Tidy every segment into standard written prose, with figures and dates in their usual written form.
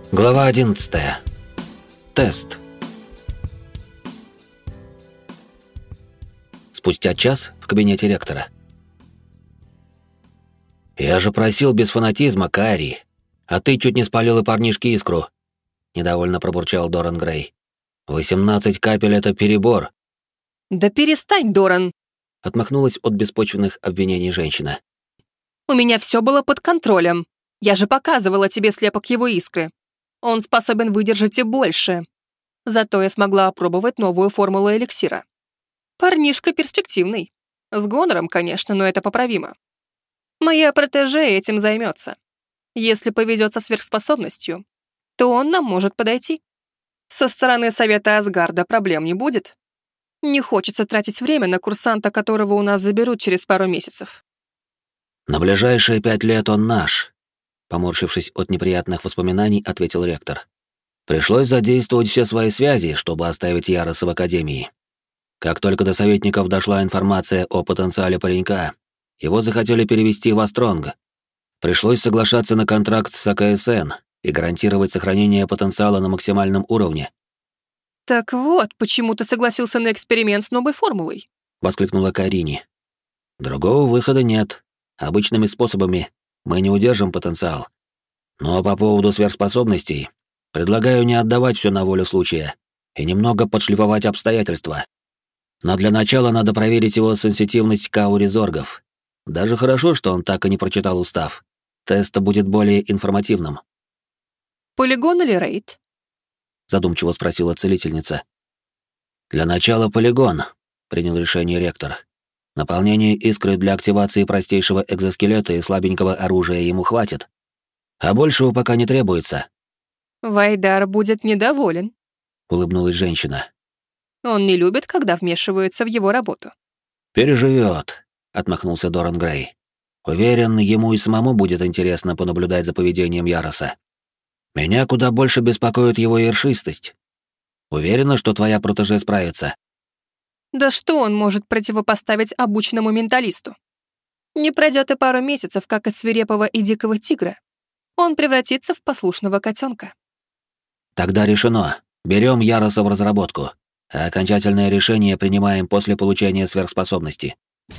Глава 11. Тест. Спустя час в кабинете ректора. «Я же просил без фанатизма, Кайри, а ты чуть не спалил и парнишке искру», — недовольно пробурчал Доран Грей. 18 капель — это перебор. «Да перестань, Доран!» — отмахнулась от беспочвенных обвинений женщина. «У меня все было под контролем. Я же показывала тебе слепок его искры. Он способен выдержать и больше. Зато я смогла опробовать новую формулу эликсира. Парнишка перспективный. С гонором, конечно, но это поправимо. Моя протеже этим займется. Если повезет со сверхспособностью, то он нам может подойти. Со стороны Совета Асгарда проблем не будет. Не хочется тратить время на курсанта, которого у нас заберут через пару месяцев». «На ближайшие 5 лет он наш», — поморщившись от неприятных воспоминаний, ответил ректор. «Пришлось задействовать все свои связи, чтобы оставить Яроса в академии. Как только до советников дошла информация о потенциале паренька, его захотели перевести в Астронг. Пришлось соглашаться на контракт с АКСН и гарантировать сохранение потенциала на максимальном уровне». «Так вот, почему ты согласился на эксперимент с новой формулой?» — воскликнула Карини. «Другого выхода нет. Обычными способами мы не удержим потенциал. Но по поводу сверхспособностей предлагаю не отдавать все на волю случая и немного подшлифовать обстоятельства. Но для начала надо проверить его сенситивность к ауре зоргов. Даже хорошо, что он так и не прочитал устав. Тест будет более информативным». «Полигон или рейд?» — задумчиво спросила целительница. «Для начала полигон», — принял решение ректор. «Наполнение искры для активации простейшего экзоскелета и слабенького оружия ему хватит. А большего пока не требуется». «Вайдар будет недоволен», — улыбнулась женщина. «Он не любит, когда вмешиваются в его работу». «Переживет», — отмахнулся Доран Грей. «Уверен, ему и самому будет интересно понаблюдать за поведением Яроса. Меня куда больше беспокоит его ершистость. Уверена, что твоя протеже справится». Да что он может противопоставить обученному менталисту? Не пройдет и пару месяцев, как из свирепого и дикого тигра. Он превратится в послушного котенка. «Тогда решено. Берем Яроса в разработку, а окончательное решение принимаем после получения сверхспособности».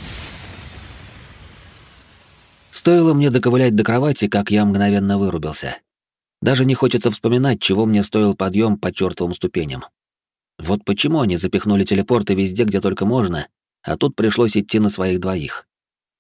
Стоило мне доковылять до кровати, как я мгновенно вырубился. Даже не хочется вспоминать, чего мне стоил подъем по чертовым ступеням. Вот почему они запихнули телепорты везде, где только можно, а тут пришлось идти на своих двоих.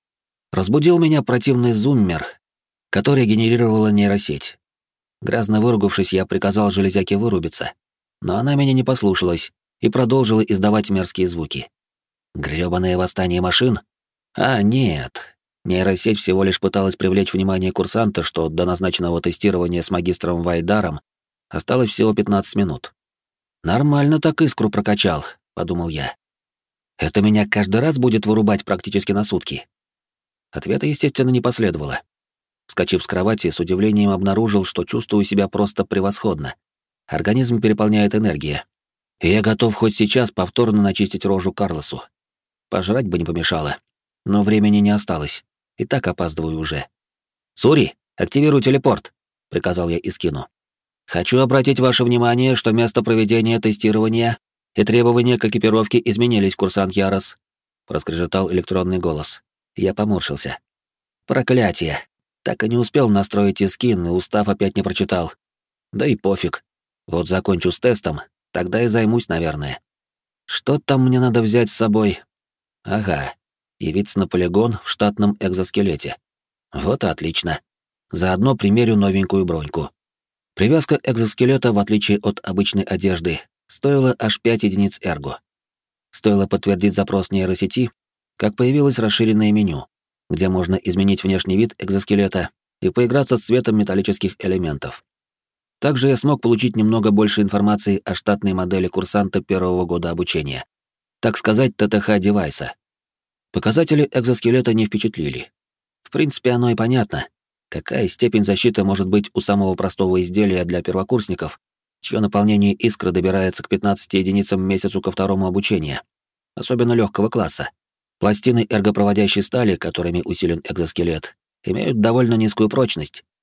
Разбудил меня противный зуммер, который генерировала нейросеть. Грязно выругавшись, я приказал железяке вырубиться, но она меня не послушалась и продолжила издавать мерзкие звуки. Грёбаное восстание машин? А, нет. Нейросеть всего лишь пыталась привлечь внимание курсанта, что до назначенного тестирования с магистром Вайдаром осталось всего 15 минут. «Нормально так искру прокачал», — подумал я. «Это меня каждый раз будет вырубать практически на сутки?» Ответа, естественно, не последовало. Вскочив с кровати, с удивлением обнаружил, что чувствую себя просто превосходно. Организм переполняет энергия. И я готов хоть сейчас повторно начистить рожу Карлосу. Пожрать бы не помешало. Но времени не осталось. И так опаздываю уже. «Сури, активируй телепорт», — приказал я Искину. «Хочу обратить ваше внимание, что место проведения тестирования и требования к экипировке изменились, курсант Ярос», — проскрежетал электронный голос. Я поморщился. «Проклятие! Так и не успел настроить Искин, и устав опять не прочитал. Да и пофиг. Вот закончу с тестом, тогда и займусь, наверное. Что там мне надо взять с собой? Ага, явиться на полигон в штатном экзоскелете. Вот и отлично. Заодно примерю новенькую броньку». Привязка экзоскелета, в отличие от обычной одежды, стоила аж 5 единиц эрго. Стоило подтвердить запрос нейросети, как появилось расширенное меню, где можно изменить внешний вид экзоскелета и поиграться с цветом металлических элементов. Также я смог получить немного больше информации о штатной модели курсанта первого года обучения. Так сказать, ТТХ-девайса. Показатели экзоскелета не впечатлили. В принципе, оно и понятно. Какая степень защиты может быть у самого простого изделия для первокурсников, чье наполнение искры добирается к 15 единицам в месяцу ко второму обучению, особенно легкого класса? Пластины эргопроводящей стали, которыми усилен экзоскелет, имеют довольно низкую прочность,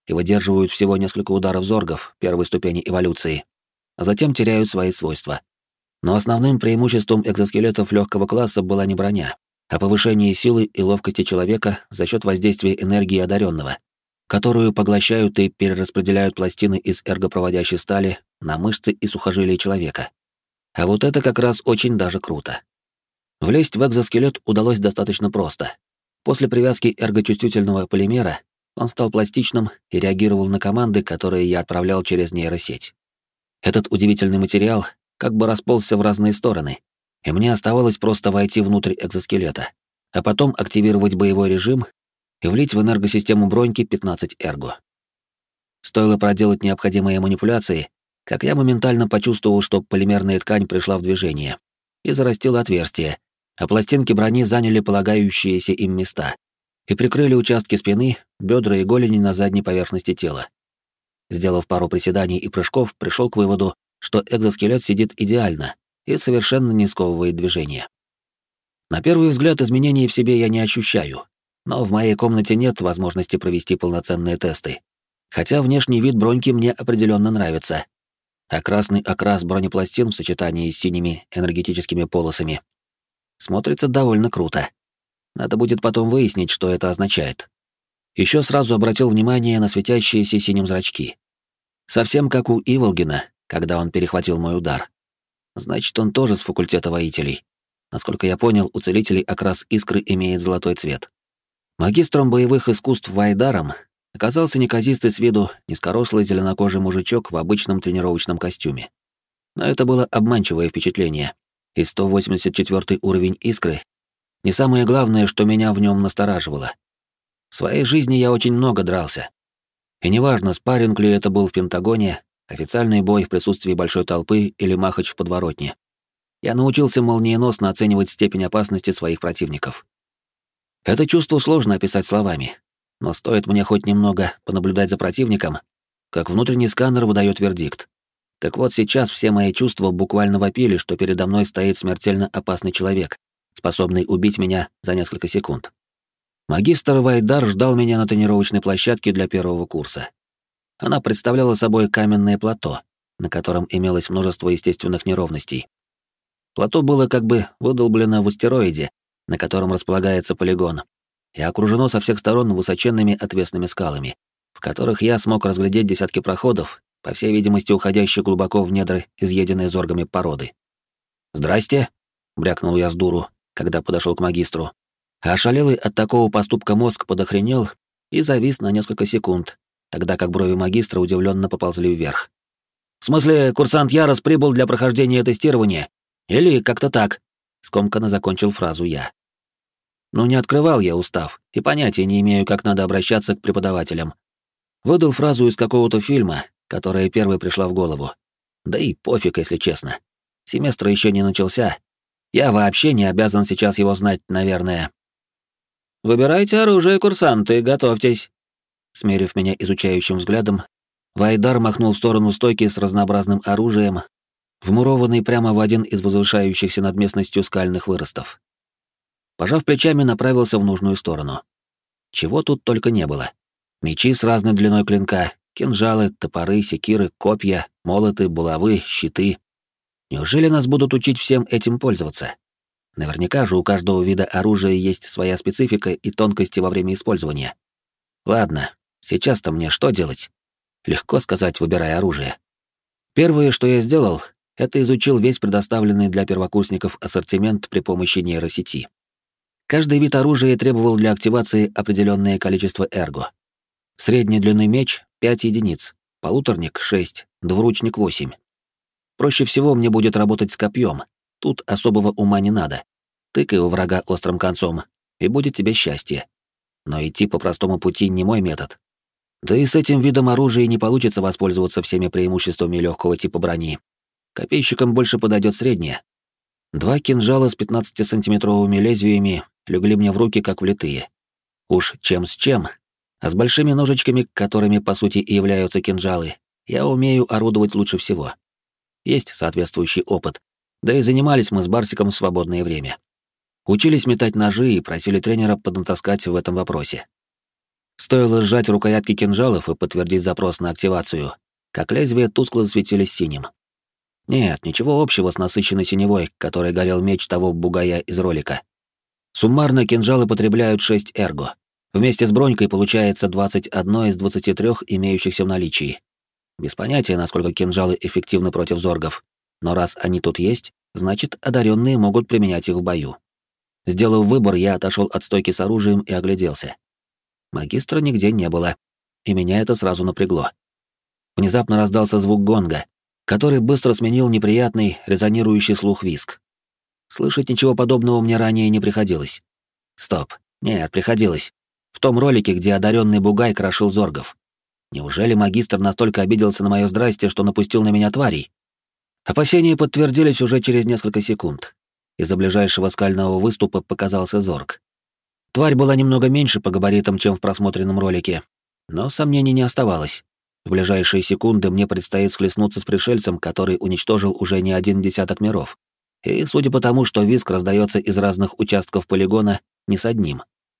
и выдерживают всего несколько ударов зоргов первой ступени эволюции, а затем теряют свои свойства. Но основным преимуществом экзоскелетов легкого класса была не броня, а повышение силы и ловкости человека за счет воздействия энергии одаренного, которую поглощают и перераспределяют пластины из эргопроводящей стали на мышцы и сухожилия человека. А вот это как раз очень даже круто. Влезть в экзоскелет удалось достаточно просто. После привязки эргочувствительного полимера он стал пластичным и реагировал на команды, которые я отправлял через нейросеть. Этот удивительный материал как бы расползся в разные стороны, и мне оставалось просто войти внутрь экзоскелета, а потом активировать боевой режим и влить в энергосистему броньки 15 эрго. Стоило проделать необходимые манипуляции, как я моментально почувствовал, что полимерная ткань пришла в движение и зарастила отверстие, а пластинки брони заняли полагающиеся им места и прикрыли участки спины, бедра и голени на задней поверхности тела. Сделав пару приседаний и прыжков, пришел к выводу, что экзоскелет сидит идеально и совершенно не сковывает движение. На первый взгляд изменений в себе я не ощущаю, но в моей комнате нет возможности провести полноценные тесты. Хотя внешний вид броньки мне определенно нравится, а красный окрас бронепластин в сочетании с синими энергетическими полосами смотрится довольно круто. Надо будет потом выяснить, что это означает. Еще сразу обратил внимание на светящиеся синим зрачки. Совсем как у Иволгина, когда он перехватил мой удар. Значит, он тоже с факультета воителей. Насколько я понял, у целителей окрас искры имеет золотой цвет. Магистром боевых искусств Вайдаром оказался неказистый с виду низкорослый зеленокожий мужичок в обычном тренировочном костюме. Но это было обманчивое впечатление, и 184 уровень искры — не самое главное, что меня в нем настораживало. В своей жизни я очень много дрался. И неважно, спарринг ли это был в Пентагоне, официальный бой в присутствии большой толпы или махач в подворотне. Я научился молниеносно оценивать степень опасности своих противников. Это чувство сложно описать словами, но стоит мне хоть немного понаблюдать за противником, как внутренний сканер выдает вердикт. Так вот, сейчас все мои чувства буквально вопили, что передо мной стоит смертельно опасный человек, способный убить меня за несколько секунд. Магистр Вайдар ждал меня на тренировочной площадке для первого курса. Она представляла собой каменное плато, на котором имелось множество естественных неровностей. Плато было как бы выдолблено в астероиде, на котором располагается полигон, и окружено со всех сторон высоченными отвесными скалами, в которых я смог разглядеть десятки проходов, по всей видимости, уходящие глубоко в недры изъеденные зоргами породы. «Здрасте», — брякнул я с дуру, когда подошел к магистру. А ошалелый от такого поступка мозг подохренел и завис на несколько секунд, тогда как брови магистра удивленно поползли вверх. «В смысле, курсант Ярос прибыл для прохождения тестирования? Или как-то так?» — скомканно закончил фразу я. Ну, не открывал я устав, и понятия не имею, как надо обращаться к преподавателям. Выдал фразу из какого-то фильма, которая первой пришла в голову. Да и пофиг, если честно. Семестр еще не начался. Я вообще не обязан сейчас его знать, наверное. «Выбирайте оружие, курсанты, готовьтесь!» Смерив меня изучающим взглядом, Вайдар махнул в сторону стойки с разнообразным оружием, вмурованный прямо в один из возвышающихся над местностью скальных выростов. Пожав плечами, направился в нужную сторону. Чего тут только не было. Мечи с разной длиной клинка, кинжалы, топоры, секиры, копья, молоты, булавы, щиты. Неужели нас будут учить всем этим пользоваться? Наверняка же у каждого вида оружия есть своя специфика и тонкости во время использования. Ладно, сейчас-то мне что делать? Легко сказать, выбирая оружие. Первое, что я сделал, это изучил весь предоставленный для первокурсников ассортимент при помощи нейросети. Каждый вид оружия требовал для активации определенное количество эрго. Средней длины меч — 5 единиц, полуторник — 6, двуручник — 8. Проще всего мне будет работать с копьем. Тут особого ума не надо. Тыкай у врага острым концом, и будет тебе счастье. Но идти по простому пути не мой метод. Да и с этим видом оружия не получится воспользоваться всеми преимуществами легкого типа брони. Копейщикам больше подойдет среднее. 2 кинжала с 15-сантиметровыми лезвиями легли мне в руки как влитые. Уж чем с чем, а с большими ножичками, которыми по сути и являются кинжалы, я умею орудовать лучше всего. Есть соответствующий опыт, да и занимались мы с Барсиком в свободное время. Учились метать ножи и просили тренера поднатаскать в этом вопросе. Стоило сжать рукоятки кинжалов и подтвердить запрос на активацию, как лезвия тускло засветились синим. Нет, ничего общего с насыщенной синевой, которой горел меч того бугая из ролика. Суммарно кинжалы потребляют 6 эрго. Вместе с бронькой получается 21 из 23 имеющихся в наличии. Без понятия, насколько кинжалы эффективны против зоргов, но раз они тут есть, значит, одаренные могут применять их в бою. Сделав выбор, я отошел от стойки с оружием и огляделся. Магистра нигде не было, и меня это сразу напрягло. Внезапно раздался звук гонга, который быстро сменил неприятный, резонирующий слух визг. Слышать ничего подобного мне ранее не приходилось. Стоп. Нет, приходилось. В том ролике, где одаренный бугай крошил зоргов. Неужели магистр настолько обиделся на мое здрасте, что напустил на меня тварей? Опасения подтвердились уже через несколько секунд. Из-за ближайшего скального выступа показался зорг. Тварь была немного меньше по габаритам, чем в просмотренном ролике, но сомнений не оставалось. В ближайшие секунды мне предстоит схлестнуться с пришельцем, который уничтожил уже не один десяток миров. И судя по тому, что визг раздается из разных участков полигона, не с одним.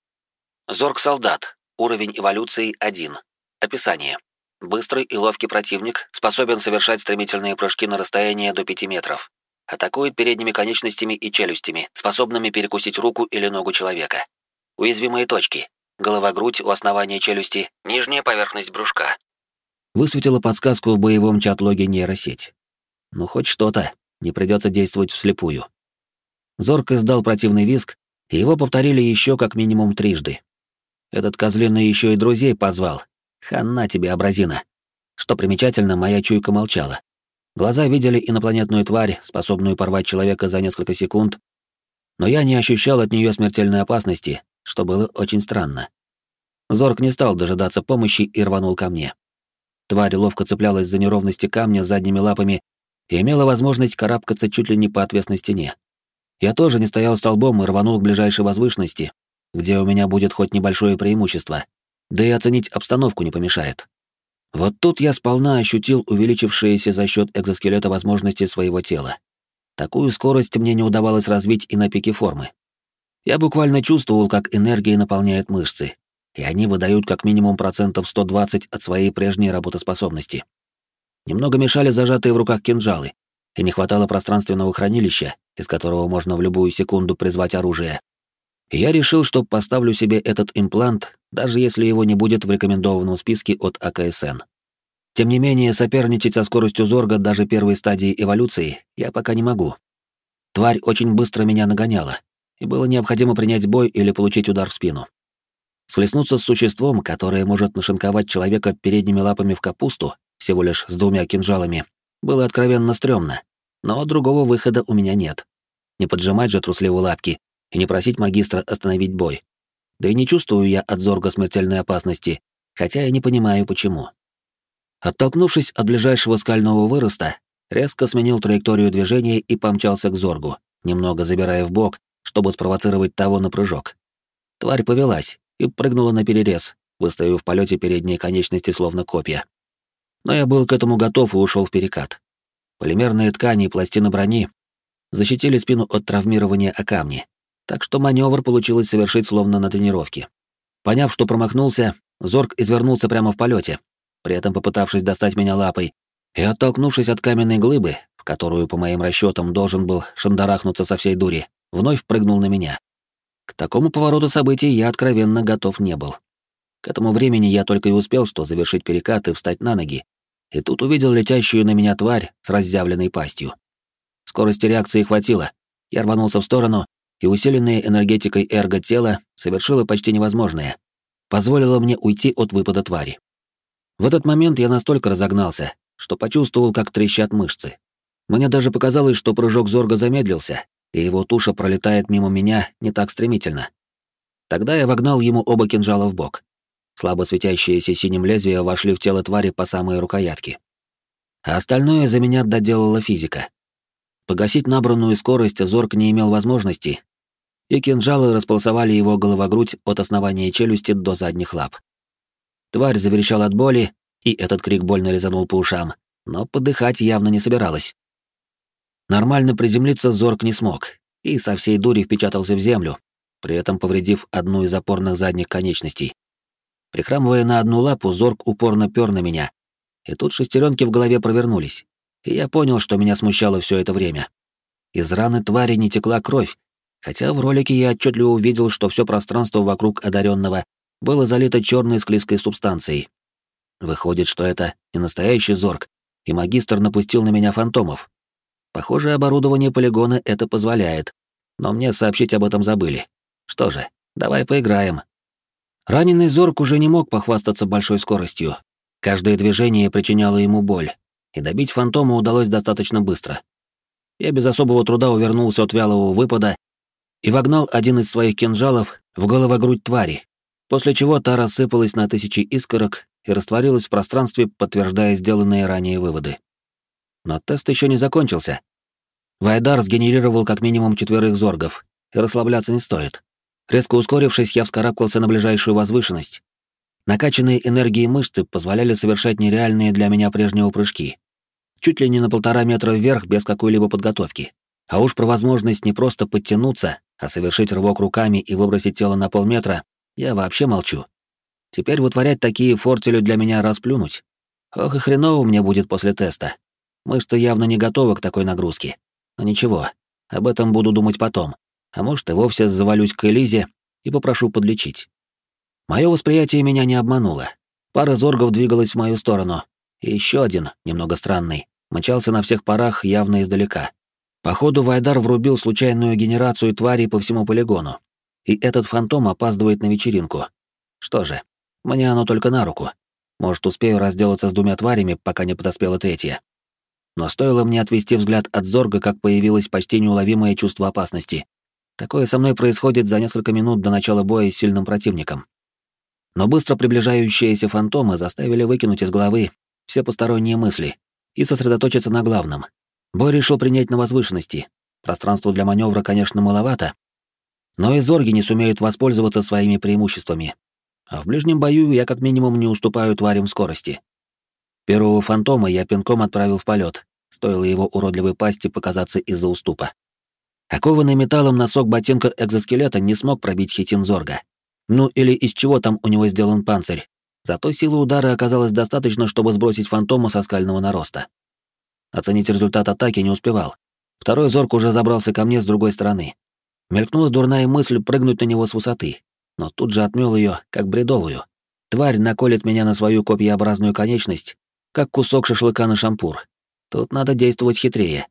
Зорг-солдат. Уровень эволюции 1. Описание. Быстрый и ловкий противник, способен совершать стремительные прыжки на расстояние до 5 метров. Атакует передними конечностями и челюстями, способными перекусить руку или ногу человека. Уязвимые точки. Голова-грудь у основания челюсти, нижняя поверхность брюшка. Высветила подсказку в боевом чат-логе нейросеть. Ну, хоть что-то, не придется действовать вслепую. Зорг издал противный визг, и его повторили еще как минимум трижды. Этот козлиный еще и друзей позвал. Хана тебе, абразина. Что примечательно, моя чуйка молчала. Глаза видели инопланетную тварь, способную порвать человека за несколько секунд, но я не ощущал от нее смертельной опасности, что было очень странно. Зорг не стал дожидаться помощи и рванул ко мне. Тварь ловко цеплялась за неровности камня задними лапами и имела возможность карабкаться чуть ли не по отвесной стене. Я тоже не стоял столбом и рванул к ближайшей возвышенности, где у меня будет хоть небольшое преимущество, да и оценить обстановку не помешает. Вот тут я сполна ощутил увеличившиеся за счет экзоскелета возможности своего тела. Такую скорость мне не удавалось развить и на пике формы. Я буквально чувствовал, как энергия наполняет мышцы, и они выдают как минимум 120% от своей прежней работоспособности. Немного мешали зажатые в руках кинжалы, и не хватало пространственного хранилища, из которого можно в любую секунду призвать оружие. И я решил, что поставлю себе этот имплант, даже если его не будет в рекомендованном списке от АКСН. Тем не менее, соперничать со скоростью Зорга даже первой стадии эволюции я пока не могу. Тварь очень быстро меня нагоняла, и было необходимо принять бой или получить удар в спину. Схлестнуться с существом, которое может нашинковать человека передними лапами в капусту, всего лишь с 2 кинжалами, было откровенно стрёмно, но другого выхода у меня нет. Не поджимать же трусливо лапки и не просить магистра остановить бой. Да и не чувствую я от Зорга смертельной опасности, хотя я не понимаю, почему. Оттолкнувшись от ближайшего скального выроста, резко сменил траекторию движения и помчался к Зоргу, немного забирая в бок, чтобы спровоцировать того на прыжок. Тварь повелась и прыгнула на перерез, выставив в полете передние конечности словно копья. Но я был к этому готов и ушел в перекат. Полимерные ткани и пластины брони защитили спину от травмирования о камни, так что маневр получилось совершить словно на тренировке. Поняв, что промахнулся, Зорг извернулся прямо в полете, при этом попытавшись достать меня лапой, и, оттолкнувшись от каменной глыбы, в которую, по моим расчетам, должен был шандарахнуться со всей дури, вновь прыгнул на меня. К такому повороту событий я откровенно готов не был. К этому времени я только и успел что завершить перекат и встать на ноги, и тут увидел летящую на меня тварь с разъявленной пастью. Скорости реакции хватило, я рванулся в сторону, и усиленная энергетикой эрго тела совершила почти невозможное, позволило мне уйти от выпада твари. В этот момент я настолько разогнался, что почувствовал, как трещат мышцы. Мне даже показалось, что прыжок Зорга замедлился, и его туша пролетает мимо меня не так стремительно. Тогда я вогнал ему оба кинжала в бок. Слабо светящиеся синим лезвия вошли в тело твари по самые рукоятки. А остальное за меня доделала физика. Погасить набранную скорость Зорг не имел возможности, и кинжалы располосовали его головогрудь от основания челюсти до задних лап. Тварь заверещала от боли, и этот крик больно резанул по ушам, но подыхать явно не собиралась. Нормально приземлиться Зорг не смог, и со всей дури впечатался в землю, при этом повредив одну из опорных задних конечностей. Прихрамывая на одну лапу, Зорг упорно пёр на меня. И тут шестеренки в голове провернулись, и я понял, что меня смущало все это время. Из раны твари не текла кровь, хотя в ролике я отчетливо увидел, что все пространство вокруг одаренного было залито черной склизкой субстанцией. Выходит, что это не настоящий Зорг, и магистр напустил на меня фантомов. Похоже, оборудование полигона это позволяет, но мне сообщить об этом забыли. Что же, давай поиграем. Раненый Зорг уже не мог похвастаться большой скоростью. Каждое движение причиняло ему боль, и добить фантома удалось достаточно быстро. Я без особого труда увернулся от вялого выпада и вогнал один из своих кинжалов в головогрудь твари, после чего та рассыпалась на тысячи искорок и растворилась в пространстве, подтверждая сделанные ранее выводы. Но тест еще не закончился. Вайдар сгенерировал как минимум 4 зоргов, и расслабляться не стоит. Резко ускорившись, я вскарабкался на ближайшую возвышенность. Накачанные энергией мышцы позволяли совершать нереальные для меня прежнего прыжки. Чуть ли не на 1,5 метра вверх без какой-либо подготовки. А уж про возможность не просто подтянуться, а совершить рывок руками и выбросить тело на полметра я вообще молчу. Теперь вытворять такие фортели для меня расплюнуть. Ох и хреново мне будет после теста. Мышцы явно не готовы к такой нагрузке. Но ничего, об этом буду думать потом. А может, и вовсе завалюсь к Элизе и попрошу подлечить. Мое восприятие меня не обмануло. Пара зоргов двигалась в мою сторону, и еще один, немного странный, мчался на всех парах явно издалека. Походу, Вайдар врубил случайную генерацию тварей по всему полигону, и этот фантом опаздывает на вечеринку. Что же, мне оно только на руку. Может, успею разделаться с 2 тварями, пока не подоспела 3. Но стоило мне отвести взгляд от зорга, как появилось почти неуловимое чувство опасности. Такое со мной происходит за несколько минут до начала боя с сильным противником. Но быстро приближающиеся фантомы заставили выкинуть из головы все посторонние мысли и сосредоточиться на главном. Бой решил принять на возвышенности. Пространства для маневра, конечно, маловато, но и зорги не сумеют воспользоваться своими преимуществами. А в ближнем бою я как минимум не уступаю тварям в скорости. Первого фантома я пинком отправил в полет, стоило его уродливой пасти показаться из-за уступа. Окованный металлом носок ботинка экзоскелета не смог пробить хитин зорга. Ну или из чего там у него сделан панцирь. Зато силы удара оказалось достаточно, чтобы сбросить фантома со скального нароста. Оценить результат атаки не успевал. Второй зорг уже забрался ко мне с другой стороны. Мелькнула дурная мысль прыгнуть на него с высоты, но тут же отмел ее, как бредовую. Тварь наколет меня на свою копьеобразную конечность, как кусок шашлыка на шампур. Тут надо действовать хитрее.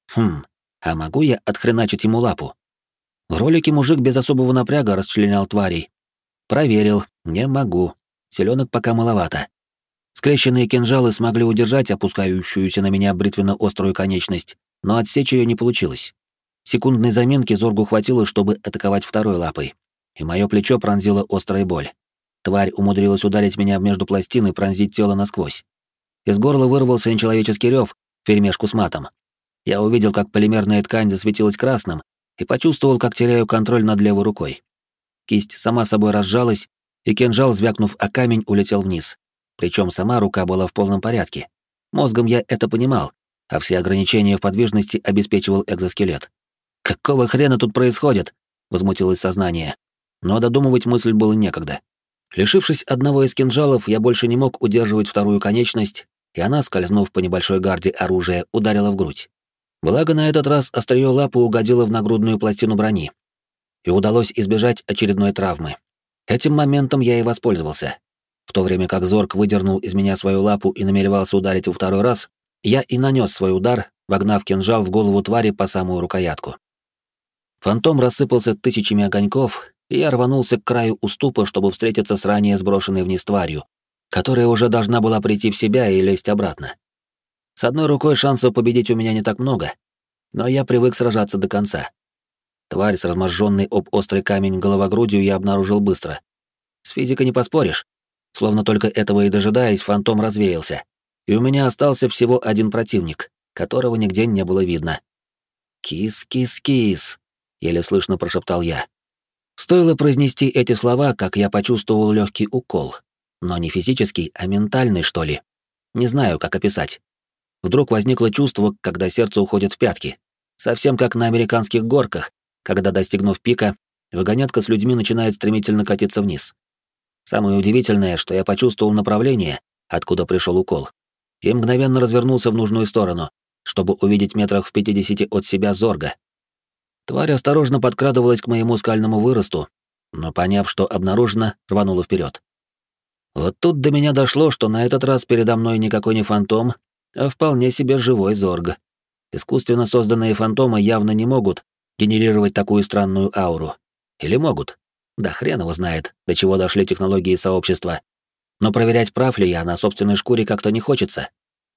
А могу я отхреначить ему лапу? В ролике мужик без особого напряга расчленял тварей. Проверил, не могу. Селенок пока маловато. Скрещенные кинжалы смогли удержать опускающуюся на меня бритвенно-острую конечность, но отсечь ее не получилось. Секундной заминки зоргу хватило, чтобы атаковать второй лапой, и мое плечо пронзила острая боль. Тварь умудрилась ударить меня между пластин и пронзить тело насквозь. Из горла вырвался нечеловеческий рев вперемешку с матом. Я увидел, как полимерная ткань засветилась красным, и почувствовал, как теряю контроль над левой рукой. Кисть сама собой разжалась, и кинжал, звякнув о камень, улетел вниз. Причем сама рука была в полном порядке. Мозгом я это понимал, а все ограничения в подвижности обеспечивал экзоскелет. «Какого хрена тут происходит?» — возмутилось сознание. Но додумывать мысль было некогда. Лишившись одного из кинжалов, я больше не мог удерживать вторую конечность, и она, скользнув по небольшой гарде оружия, ударила в грудь. Благо, на этот раз острие лапы угодило в нагрудную пластину брони, и удалось избежать очередной травмы. Этим моментом я и воспользовался. В то время как зорг выдернул из меня свою лапу и намеревался ударить во второй раз, я и нанес свой удар, вогнав кинжал в голову твари по самую рукоятку. Фантом рассыпался тысячами огоньков, и я рванулся к краю уступа, чтобы встретиться с ранее сброшенной вниз тварью, которая уже должна была прийти в себя и лезть обратно. С одной рукой шансов победить у меня не так много, но я привык сражаться до конца. Тварь с разможженной об острый камень головогрудью я обнаружил быстро. С физикой не поспоришь. Словно только этого и дожидаясь, фантом развеялся, и у меня остался всего один противник, которого нигде не было видно. «Кис-кис-кис», — еле слышно прошептал я. Стоило произнести эти слова, как я почувствовал легкий укол, но не физический, а ментальный, что ли. Не знаю, как описать. Вдруг возникло чувство, когда сердце уходит в пятки, совсем как на американских горках, когда, достигнув пика, вагонетка с людьми начинает стремительно катиться вниз. Самое удивительное, что я почувствовал направление, откуда пришел укол, и мгновенно развернулся в нужную сторону, чтобы увидеть метрах в 50 от себя Зорга. Тварь осторожно подкрадывалась к моему скальному выросту, но, поняв, что обнаружено, рванула вперед. Вот тут до меня дошло, что на этот раз передо мной никакой не фантом, а вполне себе живой Зорг. Искусственно созданные фантомы явно не могут генерировать такую странную ауру. Или могут? Да хрен его знает, до чего дошли технологии сообщества. Но проверять, прав ли я на собственной шкуре, как-то не хочется.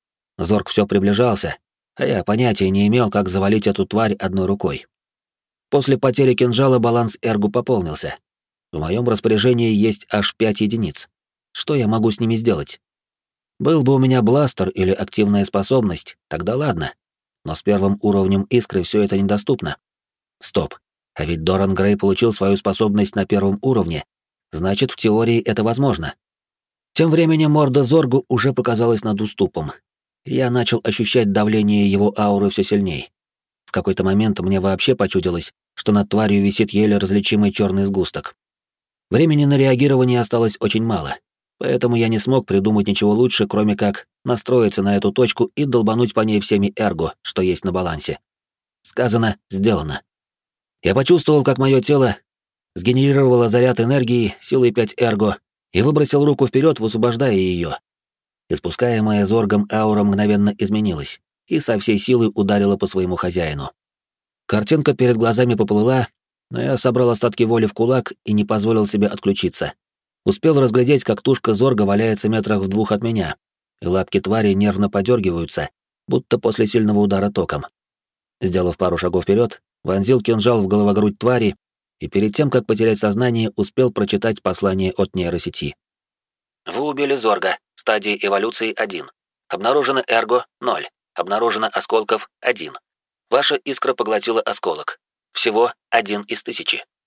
Зорг все приближался, а я понятия не имел, как завалить эту тварь одной рукой. После потери кинжала баланс эргу пополнился. В моем распоряжении есть аж 5 единиц. Что я могу с ними сделать? Был бы у меня бластер или активная способность, тогда ладно. Но с первым уровнем искры все это недоступно. Стоп. А ведь Доран Грей получил свою способность на первом уровне. Значит, в теории это возможно. Тем временем морда Зоргу уже показалась над уступом. Я начал ощущать давление его ауры все сильней. В какой-то момент мне вообще почудилось, что над тварью висит еле различимый черный сгусток. Времени на реагирование осталось очень мало, поэтому я не смог придумать ничего лучше, кроме как настроиться на эту точку и долбануть по ней всеми эрго, что есть на балансе. Сказано, сделано. Я почувствовал, как мое тело сгенерировало заряд энергии силой 5 эрго и выбросил руку вперед, высвобождая ее. Испускаемая Зоргом аура мгновенно изменилась и со всей силы ударила по своему хозяину. Картинка перед глазами поплыла, но я собрал остатки воли в кулак и не позволил себе отключиться. Успел разглядеть, как тушка Зорга валяется метрах в 2 от меня, и лапки твари нервно подергиваются, будто после сильного удара током. Сделав пару шагов вперед, вонзил кинжал в головогрудь твари и перед тем, как потерять сознание, успел прочитать послание от нейросети. Вы убили Зорга, стадии эволюции 1. Обнаружено эрго 0. Обнаружено осколков 1. Ваша искра поглотила осколок. Всего 1 из 1000.